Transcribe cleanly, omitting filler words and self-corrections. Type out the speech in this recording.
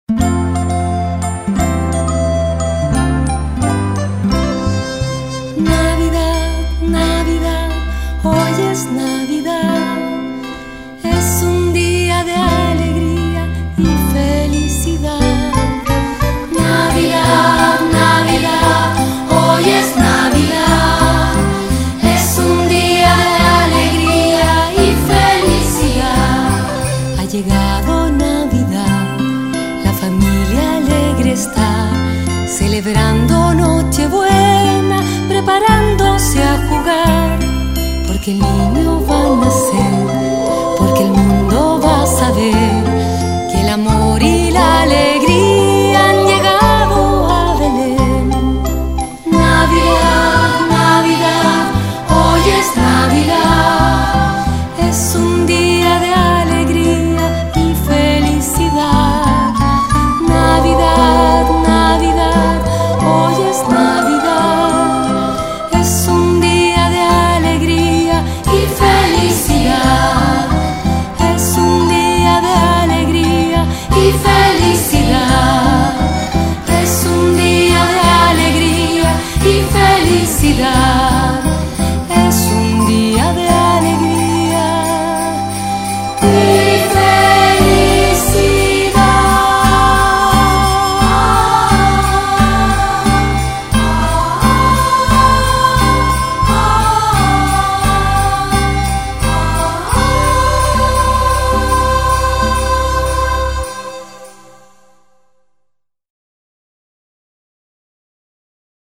Navidad, Navidad, hoy es Navidad. Es un día de alegría y felicidad. Navidad, Navidad, hoy es Navidad. Es un día de alegría y felicidad. Ha llegado Navidad, la familia alegre está, celebrando Nochebuena, preparándose a jugar, porque el niño